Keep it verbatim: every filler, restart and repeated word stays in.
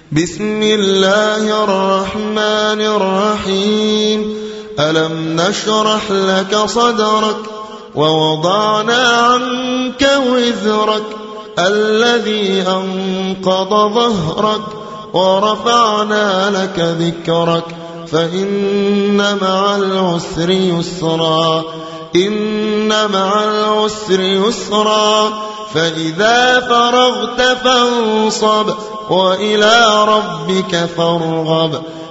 بسم الله الرحمن الرحيم ألم نشرح لك صدرك ووضعنا عنك وزرك الذي أنقض ظهرك ورفعنا لك ذكرك فإن مع العسر يسرا إن مع العسر يسرا فإذا فرغت فانصب وإلى ربك فارغب